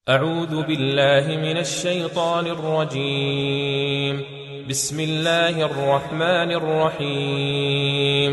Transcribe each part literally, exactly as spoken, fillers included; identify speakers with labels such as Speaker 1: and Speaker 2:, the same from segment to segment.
Speaker 1: أعوذ بالله من الشيطان الرجيم. بسم الله الرحمن الرحيم.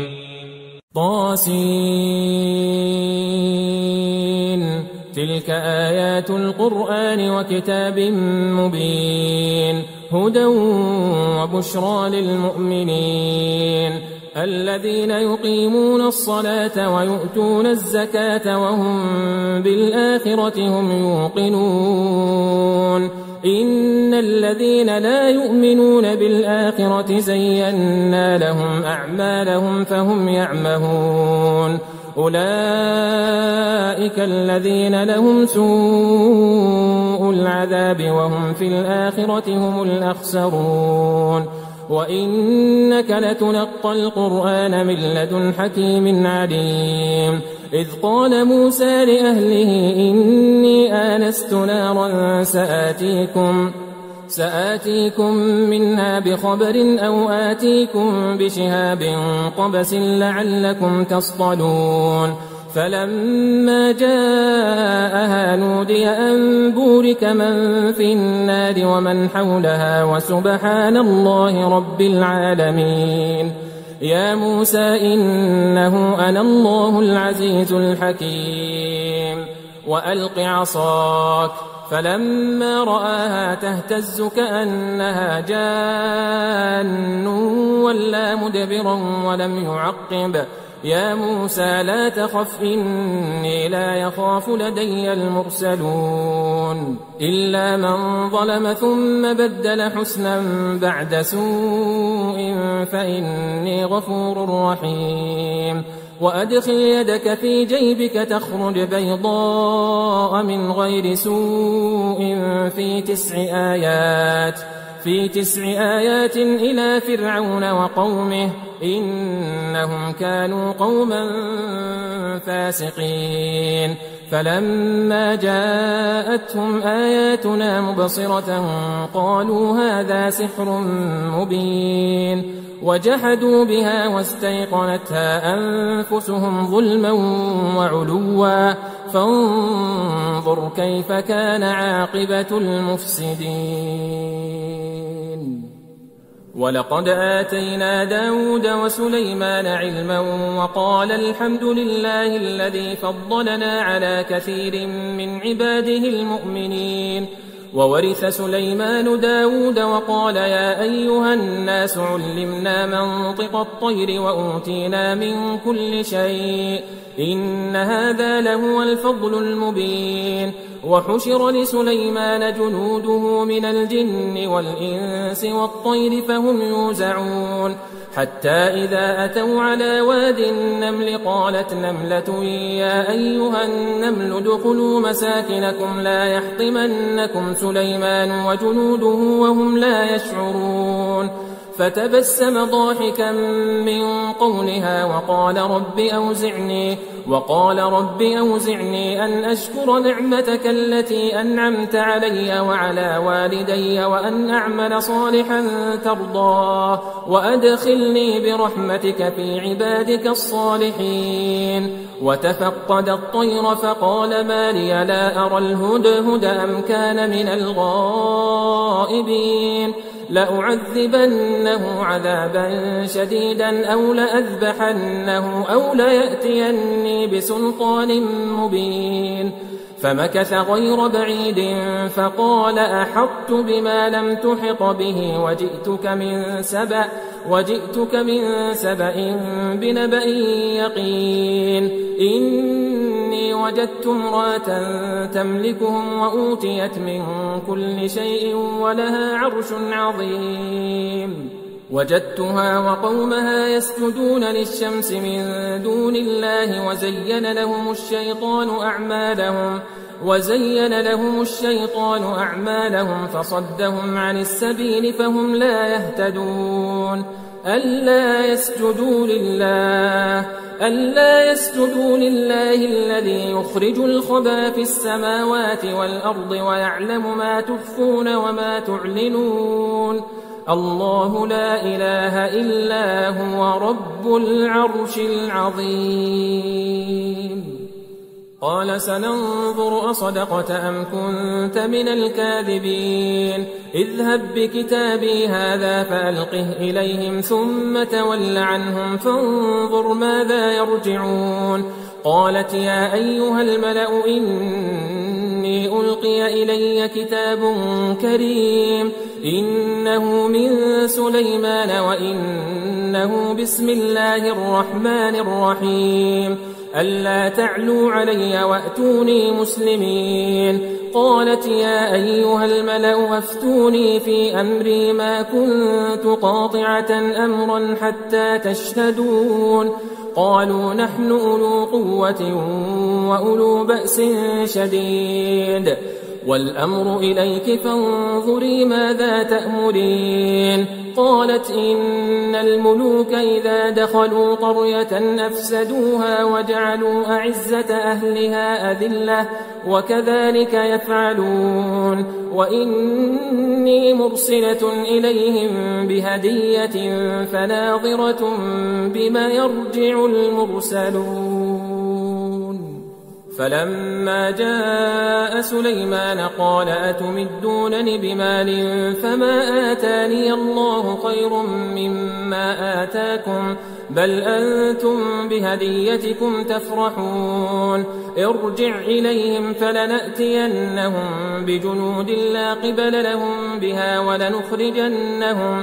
Speaker 1: طاسين تلك آيات القرآن وكتاب مبين هدى وبشرى للمؤمنين الذين يقيمون الصلاة ويؤتون الزكاة وهم بالآخرة هم يوقنون إن الذين لا يؤمنون بالآخرة زينا لهم أعمالهم فهم يعمهون أولئك الذين لهم سوء العذاب وهم في الآخرة هم الأخسرون وإنك لتلقى القرآن من لدن حكيم عليم إذ قال موسى لأهله إني آنست نارا سآتيكم سآتيكم منها بخبر أو آتيكم بشهاب قبس لعلكم تصطلون فلما جاءها نودي أن بورك من في النار ومن حولها وسبحان الله رب العالمين يا موسى إنه أنا الله العزيز الحكيم وألق عصاك فلما رآها تهتز كأنها جان ولا مدبرا ولم يعقب يا موسى لا تخف إني لا يخاف لدي المرسلون إلا من ظلم ثم بدل حسنا بعد سوء فإني غفور رحيم وأدخل يدك في جيبك تخرج بيضاء من غير سوء في تسع آيات في تسع آيات إلى فرعون وقومه إنهم كانوا قوما فاسقين فلما جاءتهم آياتنا مبصرة قالوا هذا سحر مبين وجحدوا بها واستيقنتها أنفسهم ظلما وعلوا فانظر كيف كان عاقبة المفسدين ولقد آتينا داود وسليمان علما وقال الحمد لله الذي فضلنا على كثير من عباده المؤمنين وورث سليمان داود وقال يا أيها الناس علمنا منطق الطير وأوتينا من كل شيء إن هذا لهو الفضل المبين وحشر لسليمان جنوده من الجن والإنس والطير فهم يوزعون حتى إذا أتوا على واد النمل قالت نملة يا أيها النمل ادخلوا مساكنكم لا يحطمنكم سليمان وجنوده وهم لا يشعرون فتبسم ضاحكا من قولها وقال رب أوزعني وقال رب أوزعني أن أشكر نعمتك التي أنعمت علي وعلى والدي وأن أعمل صالحا ترضاه وأدخلني برحمتك في عبادك الصالحين وتفقد الطير فقال ما لي لا أرى الهدهد أم كان من الغائبين لأعذبنه عذابا شديدا أو لأذبحنه أو ليأتيني بسلطان مبين فمكث غير بعيد فقال أحطت بما لم تحط به وجئتك من سبأ وجئتك من سبأ بنبأ يقين إني وجدت امرأة تملكهم وأوتيت من كل شيء ولها عرش عظيم وجدتها وقومها يسجدون للشمس من دون الله وزين لهم الشيطان أعمالهم وزين لهم الشيطان أعمالهم فصدهم عن السبيل فهم لا يهتدون ألا يسجدوا لله ألا يسجدوا لله الذي يخرج الخبى في السماوات والأرض ويعلم ما تخفون وما تعلنون الله لا إله إلا هو رب العرش العظيم قال سننظر أصدقت أم كنت من الكاذبين اذهب بكتابي هذا فألقه إليهم ثم تول عنهم فانظر ماذا يرجعون قالت يا أيها الملأ إني ألقي إلي كتاب كريم إنه من سليمان وإنه بسم الله الرحمن الرحيم ألا تعلوا علي وأتوني مسلمين قالت يا أيها الملأ أفتوني في أمري ما كنت قاطعة أمرا حتى تشهدون قالوا نحن أولو قوة وأولو بأس شديد والأمر إليك فانظري ماذا تأمرين قالت إن الملوك إذا دخلوا قرية أفسدوها وجعلوا أعزة أهلها أذلة وكذلك يفعلون وإني مرسلة إليهم بهدية فناظرة بما يرجع المرسلون فلما جاء سليمان قال أتمدونني بمال فما آتاني الله خير مما آتاكم بل أنتم بهديتكم تفرحون ارجع إليهم فلنأتينهم بجنود لا قبل لهم بها ولنخرجنهم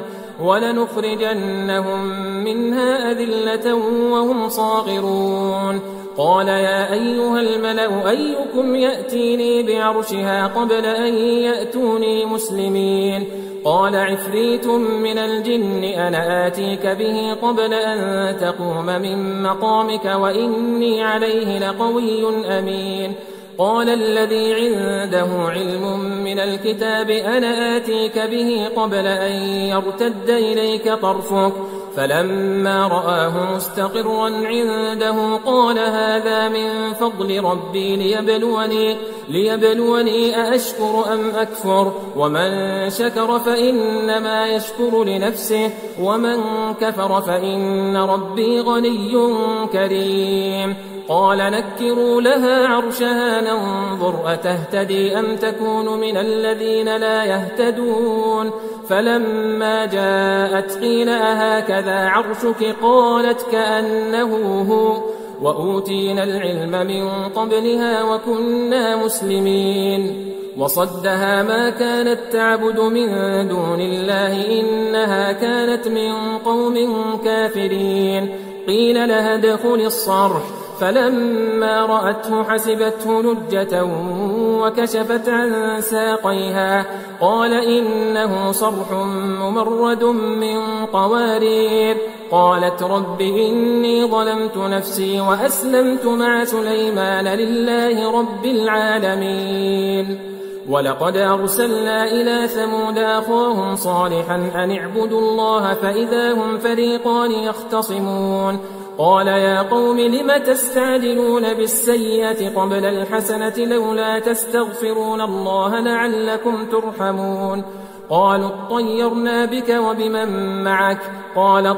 Speaker 1: ولنخرجنهم منها أذلة وهم صاغرون قال يا أيها الملأ أيكم يأتيني بعرشها قبل أن يأتوني مسلمين قال عفريت من الجن أنا آتيك به قبل أن تقوم من مقامك وإني عليه لقوي أمين قال الذي عنده علم من الكتاب أنا آتيك به قبل أن يرتد إليك طرفك فلما رآه مستقرا عنده قال هذا من فضل ربي ليبلوني, ليبلوني أأشكر أم أكفر ومن شكر فإنما يشكر لنفسه ومن كفر فإن ربي غني كريم قال نكروا لها عرشها ننظر أتهتدي أم تكون من الذين لا يهتدون فلما جاءت قيل أهكذا عرشك قالت كأنه هو وأوتينا العلم من قبلها وكنا مسلمين وصدها ما كانت تعبد من دون الله إنها كانت من قوم كافرين قيل لها ادخل الصرح فلما رأته حسبته لجة وكشفت عن ساقيها قال إنه صرح ممرد من قوارير قالت رب إني ظلمت نفسي وأسلمت مع سليمان لله رب العالمين ولقد أرسلنا إلى ثمود أخاهم صالحا أن اعبدوا الله فإذا هم فريقان يختصمون قال يا قوم لم تستعجلون بالسيئة قبل الحسنة لولا تستغفرون الله لعلكم ترحمون قالوا اطيرنا بك وبمن معك قال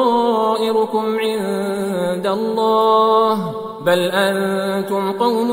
Speaker 1: طائركم عند الله بل أنتم قوم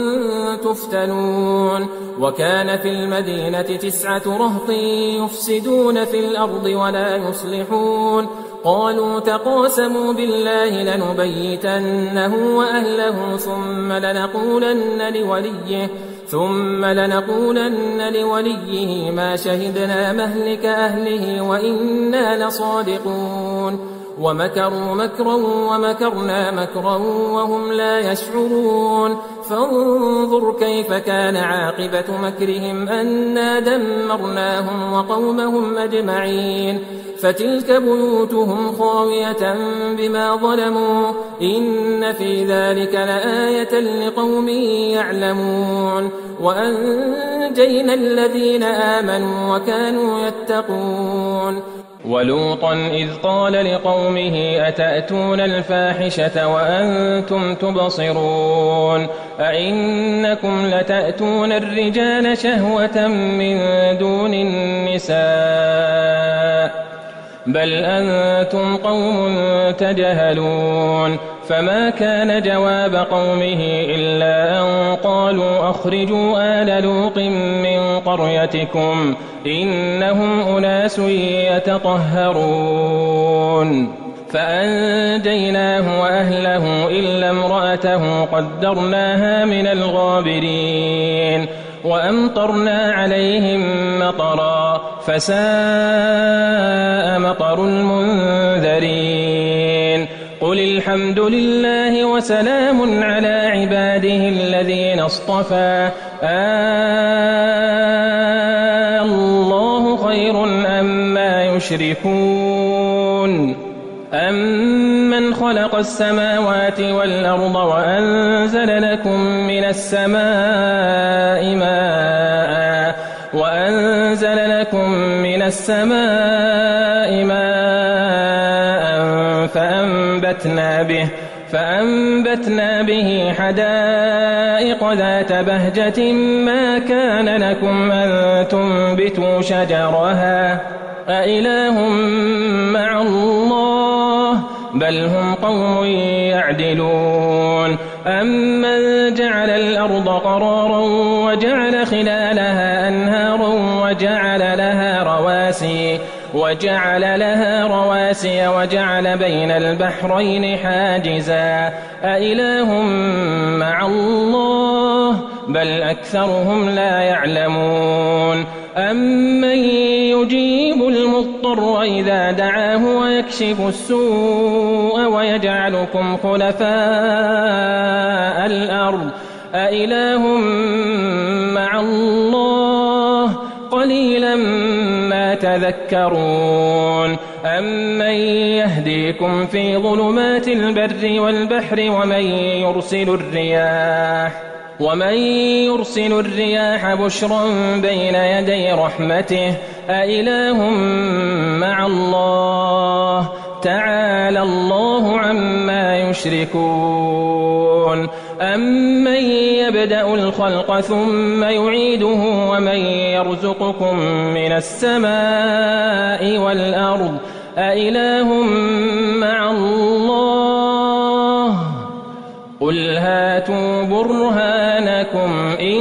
Speaker 1: تفتنون وكان في المدينة تسعة رهط يفسدون في الأرض ولا يصلحون قالوا تقاسموا بالله لنبيتنه وأهله ثم لنقولن لوليه ثم لنقولن لوليه ما شهدنا مهلك أهله وإنا لصادقون ومكروا مكرا ومكرنا مكرا وهم لا يشعرون فانظر كيف كان عاقبة مكرهم أنا دمرناهم وقومهم أجمعين فتلك بيوتهم خاوية بما ظلموا إن في ذلك لآية لقوم يعلمون وأنجينا الذين آمنوا وكانوا يتقون ولوطا إذ قال لقومه أتأتون الفاحشة وأنتم تبصرون أئنكم لتأتون الرجال شهوة من دون النساء بل أنتم قوم تجهلون فما كان جواب قومه إلا أن قالوا أخرجوا آل لوط من قريتكم إنهم أناس يتطهرون فأنجيناه وأهله إلا امرأته قدرناها من الغابرين وأمطرنا عليهم مطرا فساء مطر المنذرين قل الحمد لله وسلام على عباده الذين اصطفى آه الله خير أما يشركون أمن خلق السماوات والأرض وأنزل لكم من السماء ماء وأنزل لكم من السماء ماء فأنبتنا به فأنبتنا به حدائق ذات بهجة ما كان لكم أن تنبتوا شجرها أإله مع الله بل هم قوم يعدلون أمن جعل الأرض قرارا وجعل خلالها أنهارا وجعل لها رواسي وجعل لها رواسي وجعل بين البحرين حاجزا أإله مع الله بل أكثرهم لا يعلمون أمن يجيب المضطر إذا دعاه ويكشف السوء ويجعلكم خلفاء الأرض أإله مع الله قليلا ما تذكرون أمن يهديكم في ظلمات البر والبحر ومن يرسل الرياح ومن يرسل الرياح بشرا بين يدي رحمته أإله مع الله تعالى الله عما يشركون أمن يبدأ الخلق ثم يعيده ومن يرزقكم من السماء والأرض أإله مع الله قل هاتوا برهانكم إن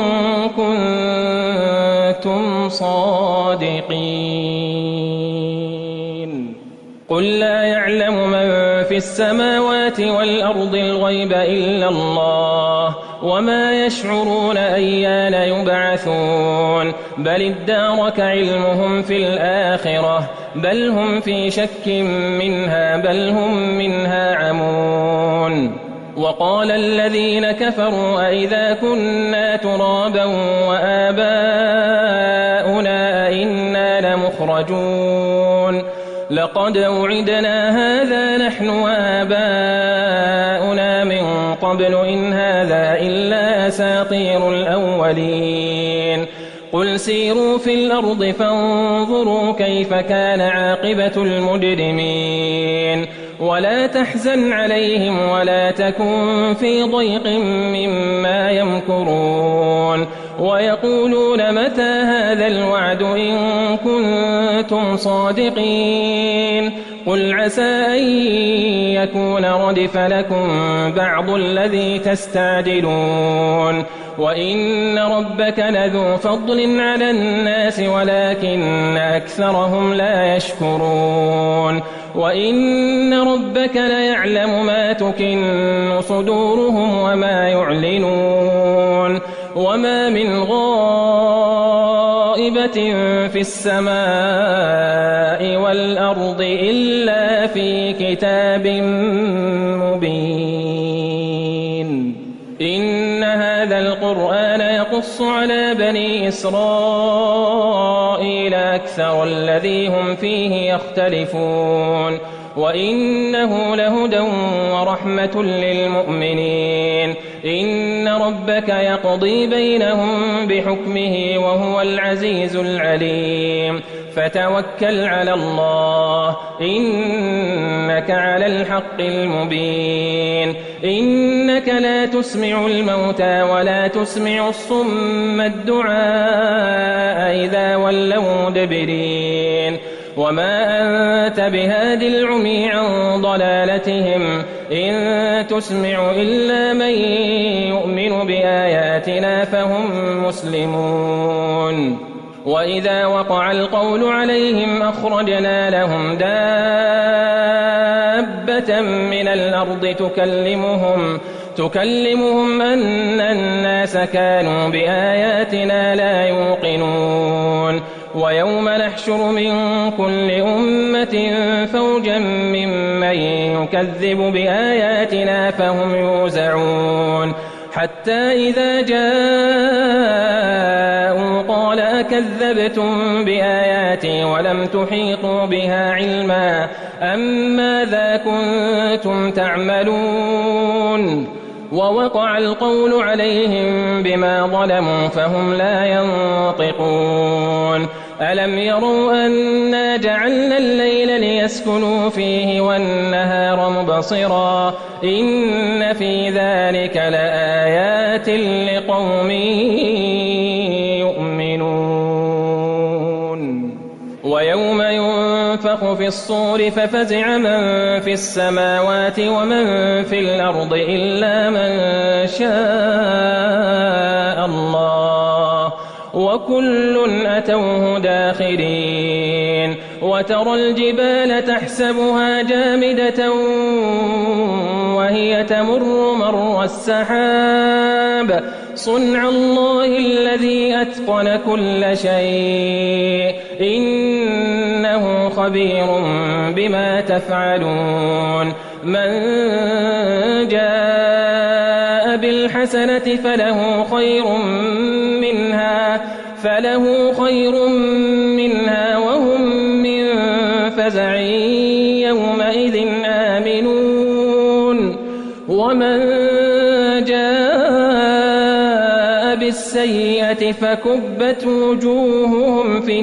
Speaker 1: كنتم صادقين قل لا يعلم من في السماوات والأرض الغيب إلا الله وما يشعرون أيان يبعثون بل ادارك علمهم في الآخرة بل هم في شك منها بل هم منها عمون وقال الذين كفروا أئذا كنا ترابا وآباؤنا أئنا لمخرجون لقد وعدنا هذا نحن وآباؤنا من قبل إن هذا إلا أساطير الأولين قل سيروا في الأرض فانظروا كيف كان عاقبة المجرمين ولا تحزن عليهم ولا تكن في ضيق مما يمكرون ويقولون متى هذا الوعد إن كنتم صادقين قل عسى أن يكون ردف لكم بعض الذي تستعجلون وإن ربك لذو فضل على الناس ولكن أكثرهم لا يشكرون وإن ربك ليعلم ما تكن صدورهم وما يعلنون وما من غائبة في السماء والأرض إلا في كتاب مبين إن هذا القرآن يقص على بني إسرائيل أكثر الذي هم فيه يختلفون وإنه لهدى ورحمة للمؤمنين إن ربك يقضي بينهم بحكمه وهو العزيز العليم فتوكل على الله إنك على الحق المبين إنك لا تسمع الموتى ولا تسمع الصم الدعاء إذا ولوا مدبرين وما أنت بهاد العمي عن ضلالتهم إن تسمع إلا من يؤمن بآياتنا فهم مسلمون وإذا وقع القول عليهم أخرجنا لهم دابة من الأرض تكلمهم تكلمهم أن الناس كانوا بآياتنا لا يوقنون ويوم نحشر من كل أمة فوجا ممن يكذب بآياتنا فهم يوزعون حتى إذا جاءوا قال أكذبتم بآياتي ولم تحيطوا بها علما أم ماذا كنتم تعملون ووقع القول عليهم بما ظلموا فهم لا ينطقون ألم يروا أنا جعلنا الليل ليسكنوا فيه والنهار مبصرا إن في ذلك لآيات لقوم يؤمنون ويوم ينفخ في الصور ففزع من في السماوات ومن في الأرض إلا من شاء الله وكل أتوه داخرين وترى الجبال تحسبها جامدة وهي تمر مر السحاب صنع الله الذي أتقن كل شيء إنه خبير بما تفعلون من جاء بالحسنة فله خير منها فله خير منها وهم من فزع يومئذ آمنون ومن جاء بالسيئة فكبت وجوههم في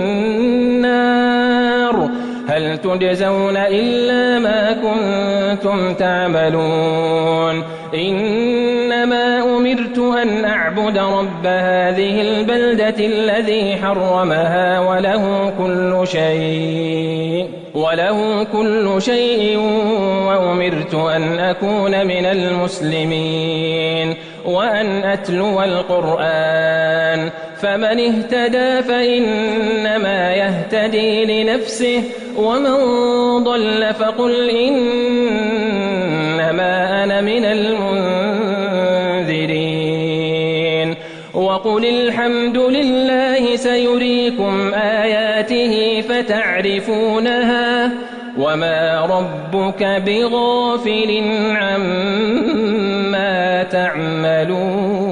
Speaker 1: النار هل تجزون إلا ما كنتم تعملون إنما أمرت أن أعبد رب هذه البلدة الذي حرمها وله كل شيء وله كل شيء وأمرت أن أكون من المسلمين وأن أتلو القرآن فمن اهتدى فإنما يهتدي لنفسه ومن ضل فقل إنما أنا من المنذرين وقل الحمد لله سيريكم آياته فتعرفونها وما ربك بغافل عما تعملون